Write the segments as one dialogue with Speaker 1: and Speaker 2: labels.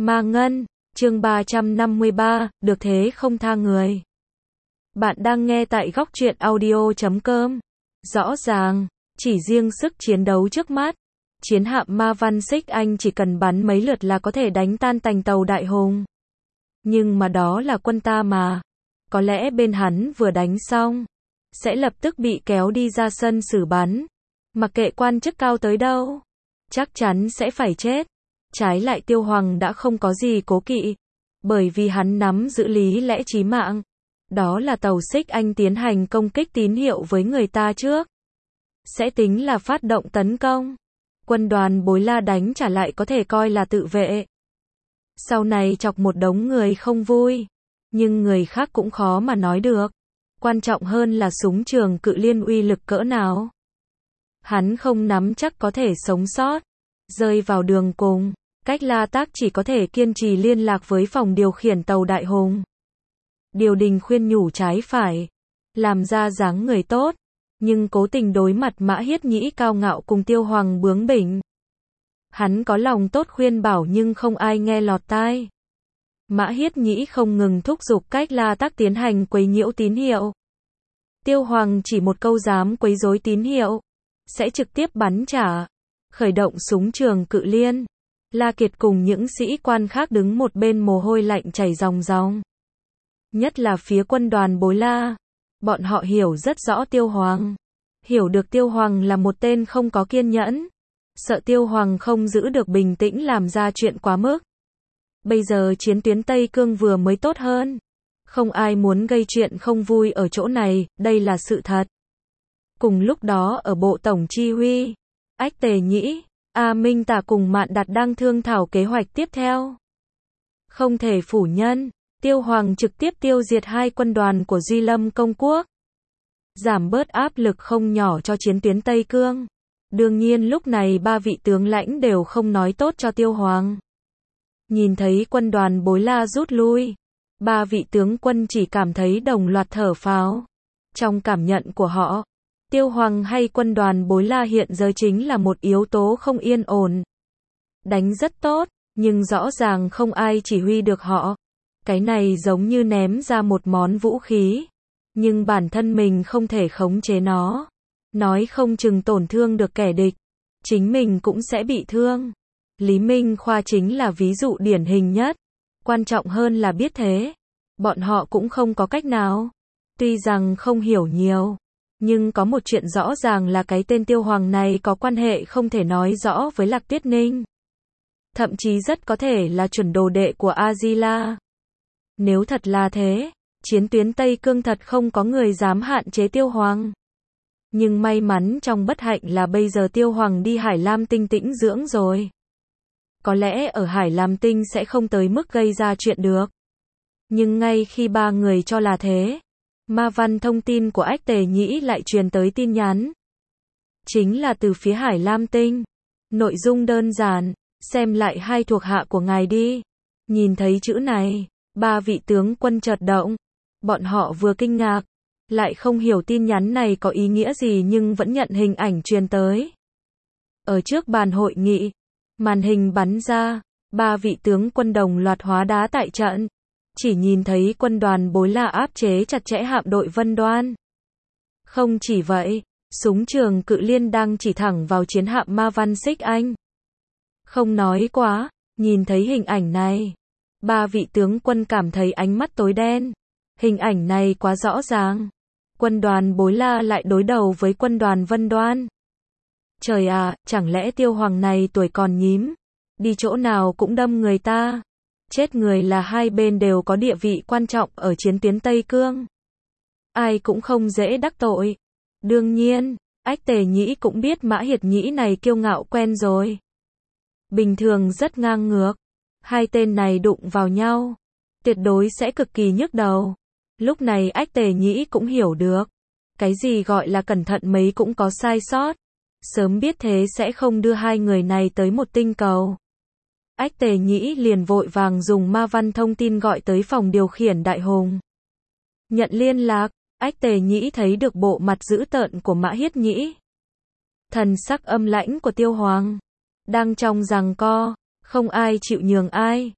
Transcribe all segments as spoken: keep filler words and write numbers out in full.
Speaker 1: Ma Ngân, chương ba trăm năm mươi ba, được thế không tha người. Bạn đang nghe tại góc truyện audio chấm com. Rõ ràng, chỉ riêng sức chiến đấu trước mắt, chiến hạm Ma Văn Xích Anh chỉ cần bắn mấy lượt là có thể đánh tan tành tàu Đại Hùng. Nhưng mà đó là quân ta mà. Có lẽ bên hắn vừa đánh xong, sẽ lập tức bị kéo đi ra sân xử bắn. Mặc kệ quan chức cao tới đâu, chắc chắn sẽ phải chết. Trái lại Tiêu Hoàng đã không có gì cố kỵ, bởi vì hắn nắm giữ lý lẽ chí mạng. Đó là tàu Xích Anh tiến hành công kích tín hiệu với người ta trước, sẽ tính là phát động tấn công. Quân đoàn Bối La đánh trả lại có thể coi là tự vệ. Sau này chọc một đống người không vui, nhưng người khác cũng khó mà nói được. Quan trọng hơn là súng trường cự liên uy lực cỡ nào. Hắn không nắm chắc có thể sống sót, rơi vào đường cùng. Cách La Tác chỉ có thể kiên trì liên lạc với phòng điều khiển tàu Đại Hùng. Điều đình khuyên nhủ trái phải, làm ra dáng người tốt, nhưng cố tình đối mặt Mã Hiết Nhĩ cao ngạo cùng Tiêu Hoàng bướng bỉnh. Hắn có lòng tốt khuyên bảo nhưng không ai nghe lọt tai. Mã Hiết Nhĩ không ngừng thúc giục Cách La Tác tiến hành quấy nhiễu tín hiệu. Tiêu Hoàng chỉ một câu dám quấy rối tín hiệu, sẽ trực tiếp bắn trả, khởi động súng trường cự liên. La Kiệt cùng những sĩ quan khác đứng một bên mồ hôi lạnh chảy ròng ròng. Nhất là phía quân đoàn Bối La, bọn họ hiểu rất rõ Tiêu Hoàng. Hiểu được Tiêu Hoàng là một tên không có kiên nhẫn. Sợ Tiêu Hoàng không giữ được bình tĩnh làm ra chuyện quá mức. Bây giờ chiến tuyến Tây Cương vừa mới tốt hơn. Không ai muốn gây chuyện không vui ở chỗ này, đây là sự thật. Cùng lúc đó ở Bộ Tổng Chi huy, Ách Tề Nhĩ, A Minh Tả cùng Mạn Đạt đang thương thảo kế hoạch tiếp theo. Không thể phủ nhận, Tiêu Hoàng trực tiếp tiêu diệt hai quân đoàn của Duy Lâm Công Quốc. Giảm bớt áp lực không nhỏ cho chiến tuyến Tây Cương. Đương nhiên lúc này ba vị tướng lãnh đều không nói tốt cho Tiêu Hoàng. Nhìn thấy quân đoàn Bối La rút lui, ba vị tướng quân chỉ cảm thấy đồng loạt thở phào. Trong cảm nhận của họ, Tiêu Hoàng hay quân đoàn Bối La hiện giờ chính là một yếu tố không yên ổn. Đánh rất tốt, nhưng rõ ràng không ai chỉ huy được họ. Cái này giống như ném ra một món vũ khí, nhưng bản thân mình không thể khống chế nó. Nói không chừng tổn thương được kẻ địch, chính mình cũng sẽ bị thương. Lý Minh Khoa chính là ví dụ điển hình nhất. Quan trọng hơn là biết thế, bọn họ cũng không có cách nào. Tuy rằng không hiểu nhiều, nhưng có một chuyện rõ ràng là cái tên Tiêu Hoàng này có quan hệ không thể nói rõ với Lạc Tuyết Ninh. Thậm chí rất có thể là chuẩn đồ đệ của A-di-la. Nếu thật là thế, chiến tuyến Tây Cương thật không có người dám hạn chế Tiêu Hoàng. Nhưng may mắn trong bất hạnh là bây giờ Tiêu Hoàng đi Hải Lam Tinh tĩnh dưỡng rồi. Có lẽ ở Hải Lam Tinh sẽ không tới mức gây ra chuyện được. Nhưng ngay khi ba người cho là thế, Ma Văn thông tin của Ách Tề Nhĩ lại truyền tới tin nhắn. Chính là từ phía Hải Lam Tinh. Nội dung đơn giản, xem lại hai thuộc hạ của ngài đi. Nhìn thấy chữ này, ba vị tướng quân chợt động. Bọn họ vừa kinh ngạc, lại không hiểu tin nhắn này có ý nghĩa gì nhưng vẫn nhận hình ảnh truyền tới. Ở trước bàn hội nghị, màn hình bắn ra, ba vị tướng quân đồng loạt hóa đá tại trận. Chỉ nhìn thấy quân đoàn Bối La áp chế chặt chẽ hạm đội Vân Đoan. Không chỉ vậy, súng trường cự liên đang chỉ thẳng vào chiến hạm Ma Văn Xích Anh. Không nói quá, nhìn thấy hình ảnh này, ba vị tướng quân cảm thấy ánh mắt tối đen. Hình ảnh này quá rõ ràng. Quân đoàn Bối La lại đối đầu với quân đoàn Vân Đoan. Trời à, chẳng lẽ Tiêu Hoàng này tuổi còn nhím, đi chỗ nào cũng đâm người ta. Chết người là hai bên đều có địa vị quan trọng ở chiến tuyến Tây Cương. Ai cũng không dễ đắc tội. Đương nhiên, Ách Tề Nhĩ cũng biết Mã Hiệt Nhĩ này kiêu ngạo quen rồi. Bình thường rất ngang ngược. Hai tên này đụng vào nhau, tuyệt đối sẽ cực kỳ nhức đầu. Lúc này Ách Tề Nhĩ cũng hiểu được. Cái gì gọi là cẩn thận mấy cũng có sai sót. Sớm biết thế sẽ không đưa hai người này tới một tinh cầu. Ách Tề Nhĩ liền vội vàng dùng ma văn thông tin gọi tới phòng điều khiển Đại Hùng. Nhận liên lạc, Ách Tề Nhĩ thấy được bộ mặt dữ tợn của Mã Hiết Nhĩ. Thần sắc âm lãnh của Tiêu Hoàng. Đang trong giằng co, không ai chịu nhường ai.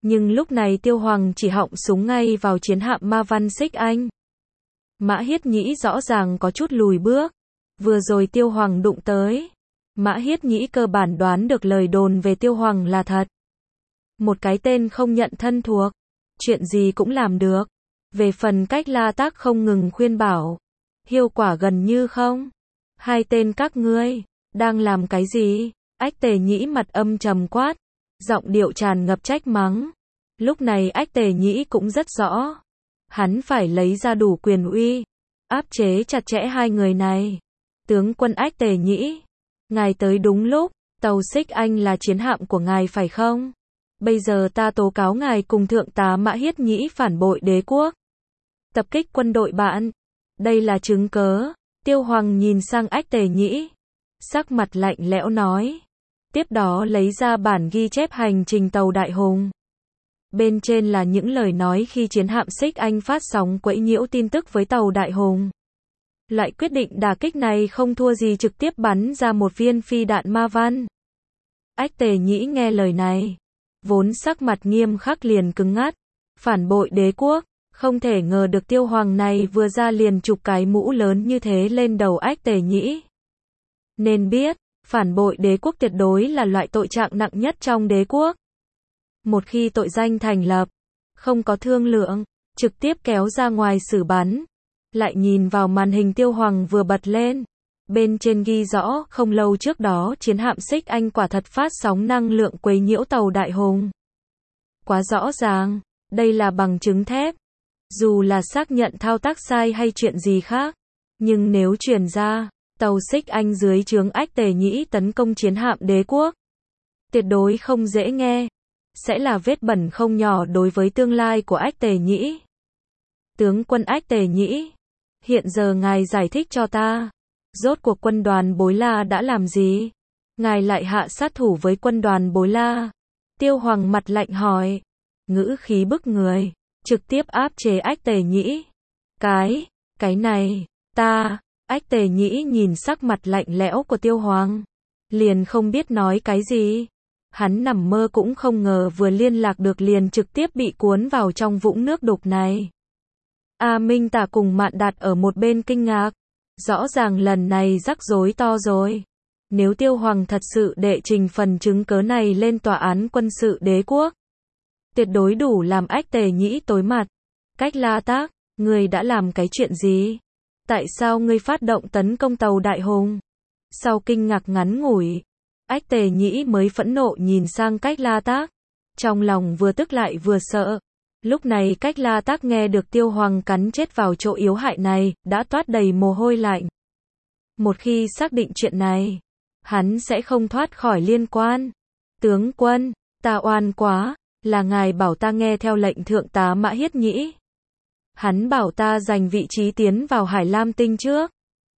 Speaker 1: Nhưng lúc này Tiêu Hoàng chỉ họng súng ngay vào chiến hạm Ma Văn Xích Anh. Mã Hiết Nhĩ rõ ràng có chút lùi bước. Vừa rồi Tiêu Hoàng đụng tới. Mã Hiết Nhĩ cơ bản đoán được lời đồn về Tiêu Hoàng là thật. Một cái tên không nhận thân thuộc. Chuyện gì cũng làm được. Về phần Cách La Tác không ngừng khuyên bảo. Hiệu quả gần như không. Hai tên các ngươi, đang làm cái gì? Ách Tề Nhĩ mặt âm trầm quát. Giọng điệu tràn ngập trách mắng. Lúc này Ách Tề Nhĩ cũng rất rõ. Hắn phải lấy ra đủ quyền uy. Áp chế chặt chẽ hai người này. Tướng quân Ách Tề Nhĩ. Ngài tới đúng lúc. Tàu Xích Anh là chiến hạm của ngài phải không? Bây giờ ta tố cáo ngài cùng thượng tá Mã Hiết Nhĩ phản bội đế quốc. Tập kích quân đội bạn. Đây là chứng cớ. Tiêu Hoàng nhìn sang Ách Tề Nhĩ. Sắc mặt lạnh lẽo nói. Tiếp đó lấy ra bản ghi chép hành trình tàu Đại Hùng. Bên trên là những lời nói khi chiến hạm Xích Anh phát sóng quấy nhiễu tin tức với tàu Đại Hùng. Loại quyết định đả kích này không thua gì trực tiếp bắn ra một viên phi đạn ma văn. Ách Tề Nhĩ nghe lời này. Vốn sắc mặt nghiêm khắc liền cứng ngắt. Phản bội đế quốc. Không thể ngờ được Tiêu Hoàng này vừa ra liền chụp cái mũ lớn như thế lên đầu Ách Tề Nhĩ. Nên biết, phản bội đế quốc tuyệt đối là loại tội trạng nặng nhất trong đế quốc. Một khi tội danh thành lập, không có thương lượng, trực tiếp kéo ra ngoài xử bắn. Lại nhìn vào màn hình Tiêu Hoàng vừa bật lên. Bên trên ghi rõ, không lâu trước đó chiến hạm Xích Anh quả thật phát sóng năng lượng quấy nhiễu tàu Đại Hùng. Quá rõ ràng, đây là bằng chứng thép. Dù là xác nhận thao tác sai hay chuyện gì khác, nhưng nếu truyền ra, tàu Xích Anh dưới trướng Ách Tề Nhĩ tấn công chiến hạm đế quốc, tuyệt đối không dễ nghe, sẽ là vết bẩn không nhỏ đối với tương lai của Ách Tề Nhĩ. Tướng quân Ách Tề Nhĩ, hiện giờ ngài giải thích cho ta, rốt cuộc quân đoàn Bối La đã làm gì? Ngài lại hạ sát thủ với quân đoàn Bối La. Tiêu Hoàng mặt lạnh hỏi, ngữ khí bức người. Trực tiếp áp chế Ách Tề Nhĩ. Cái, cái này, ta, Ách Tề Nhĩ nhìn sắc mặt lạnh lẽo của Tiêu Hoàng. Liền không biết nói cái gì. Hắn nằm mơ cũng không ngờ vừa liên lạc được liền trực tiếp bị cuốn vào trong vũng nước đục này. A Minh Tả cùng Mạn Đạt ở một bên kinh ngạc. Rõ ràng lần này rắc rối to rồi. Nếu Tiêu Hoàng thật sự đệ trình phần chứng cớ này lên tòa án quân sự đế quốc, tuyệt đối đủ làm Ách Tề Nhĩ tối mặt. Cách La Tác, ngươi đã làm cái chuyện gì? Tại sao ngươi phát động tấn công tàu Đại Hùng? Sau kinh ngạc ngắn ngủi, Ách Tề Nhĩ mới phẫn nộ nhìn sang Cách La Tác. Trong lòng vừa tức lại vừa sợ. Lúc này Cách La Tác nghe được Tiêu Hoàng cắn chết vào chỗ yếu hại này, đã toát đầy mồ hôi lạnh. Một khi xác định chuyện này, hắn sẽ không thoát khỏi liên quan. Tướng quân, ta oan quá. Là ngài bảo ta nghe theo lệnh thượng tá Mã Hiết Nhĩ. Hắn bảo ta giành vị trí tiến vào Hải Lam Tinh trước.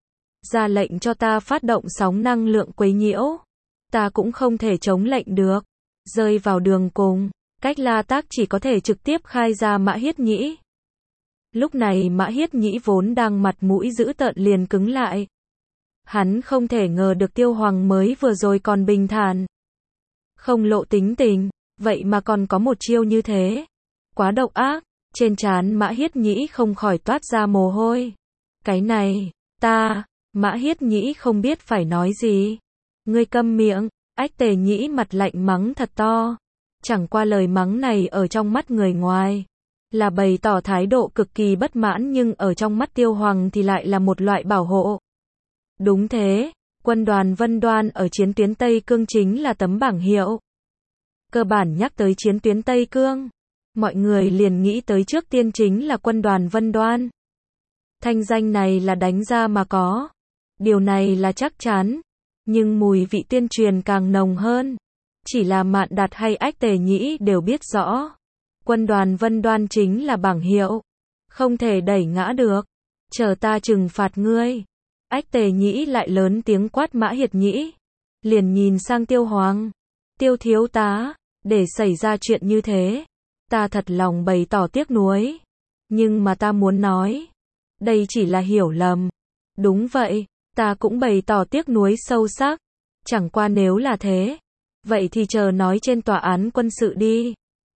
Speaker 1: Ra lệnh cho ta phát động sóng năng lượng quấy nhiễu. Ta cũng không thể chống lệnh được. Rơi vào đường cùng, Cách La Tác chỉ có thể trực tiếp khai ra Mã Hiết Nhĩ. Lúc này Mã Hiết Nhĩ vốn đang mặt mũi dữ tợn liền cứng lại. Hắn không thể ngờ được Tiêu Hoàng mới vừa rồi còn bình thản. Không lộ tính tình. Vậy mà còn có một chiêu như thế. Quá độc ác. Trên trán Mã Hiết Nhĩ không khỏi toát ra mồ hôi. Cái này, ta, Mã Hiết Nhĩ không biết phải nói gì. Ngươi câm miệng. Ách Tề Nhĩ mặt lạnh mắng thật to. Chẳng qua lời mắng này ở trong mắt người ngoài là bày tỏ thái độ cực kỳ bất mãn, nhưng ở trong mắt Tiêu Hoàng thì lại là một loại bảo hộ. Đúng thế, quân đoàn Vân Đoan ở chiến tuyến Tây Cương chính là tấm bảng hiệu. Cơ bản nhắc tới chiến tuyến Tây Cương, mọi người liền nghĩ tới trước tiên chính là quân đoàn Vân Đoan. Thanh danh này là đánh ra mà có. Điều này là chắc chắn. Nhưng mùi vị tuyên truyền càng nồng hơn. Chỉ là Mạn Đạt hay Ách Tề Nhĩ đều biết rõ. Quân đoàn Vân Đoan chính là bảng hiệu. Không thể đẩy ngã được. Chờ ta trừng phạt ngươi. Ách Tề Nhĩ lại lớn tiếng quát Mã Hiệt Nhĩ. Liền nhìn sang Tiêu Hoàng. Tiêu thiếu tá, để xảy ra chuyện như thế, ta thật lòng bày tỏ tiếc nuối. Nhưng mà ta muốn nói, đây chỉ là hiểu lầm. Đúng vậy, ta cũng bày tỏ tiếc nuối sâu sắc. Chẳng qua nếu là thế, vậy thì chờ nói trên tòa án quân sự đi.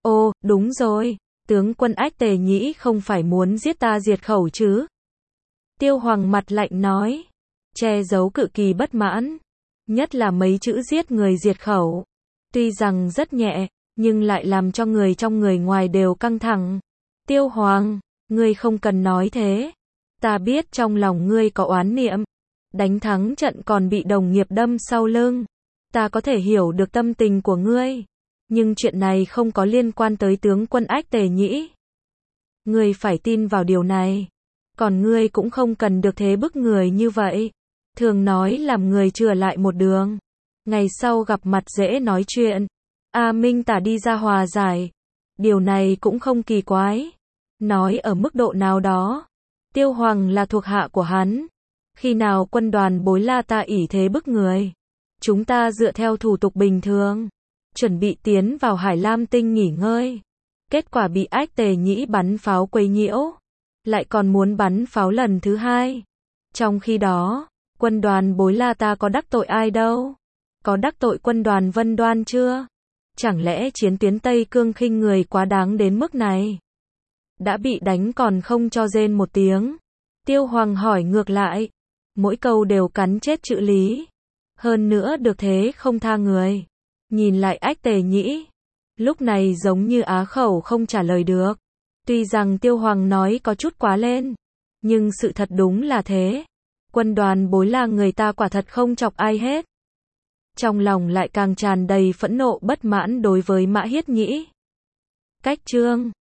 Speaker 1: Ô, đúng rồi, tướng quân Ách Tề Nhĩ không phải muốn giết ta diệt khẩu chứ? Tiêu Hoàng mặt lạnh nói, che giấu cực kỳ bất mãn, nhất là mấy chữ giết người diệt khẩu. Tuy rằng rất nhẹ, nhưng lại làm cho người trong người ngoài đều căng thẳng. Tiêu Hoàng, ngươi không cần nói thế. Ta biết trong lòng ngươi có oán niệm. Đánh thắng trận còn bị đồng nghiệp đâm sau lưng. Ta có thể hiểu được tâm tình của ngươi. Nhưng chuyện này không có liên quan tới tướng quân Ách Tề Nhĩ. Ngươi phải tin vào điều này. Còn ngươi cũng không cần được thế bức người như vậy. Thường nói làm người chừa lại một đường. Ngày sau gặp mặt dễ nói chuyện. A Minh Tả đi ra hòa giải. Điều này cũng không kỳ quái. Nói ở mức độ nào đó. Tiêu Hoàng là thuộc hạ của hắn. Khi nào quân đoàn Bối La ta ỷ thế bức người. Chúng ta dựa theo thủ tục bình thường. Chuẩn bị tiến vào Hải Lam Tinh nghỉ ngơi. Kết quả bị Ách Tề Nhĩ bắn pháo quấy nhiễu. Lại còn muốn bắn pháo lần thứ hai. Trong khi đó, quân đoàn Bối La ta có đắc tội ai đâu? Có đắc tội quân đoàn Vân Đoan chưa? Chẳng lẽ chiến tuyến Tây Cương khinh người quá đáng đến mức này? Đã bị đánh còn không cho rên một tiếng. Tiêu Hoàng hỏi ngược lại. Mỗi câu đều cắn chết chữ lý. Hơn nữa được thế không tha người. Nhìn lại Ách Tề Nhĩ. Lúc này giống như á khẩu không trả lời được. Tuy rằng Tiêu Hoàng nói có chút quá lên. Nhưng sự thật đúng là thế. Quân đoàn Bối La người ta quả thật không chọc ai hết. Trong lòng lại càng tràn đầy phẫn nộ bất mãn đối với Mã Hiết Nhĩ. Cách chương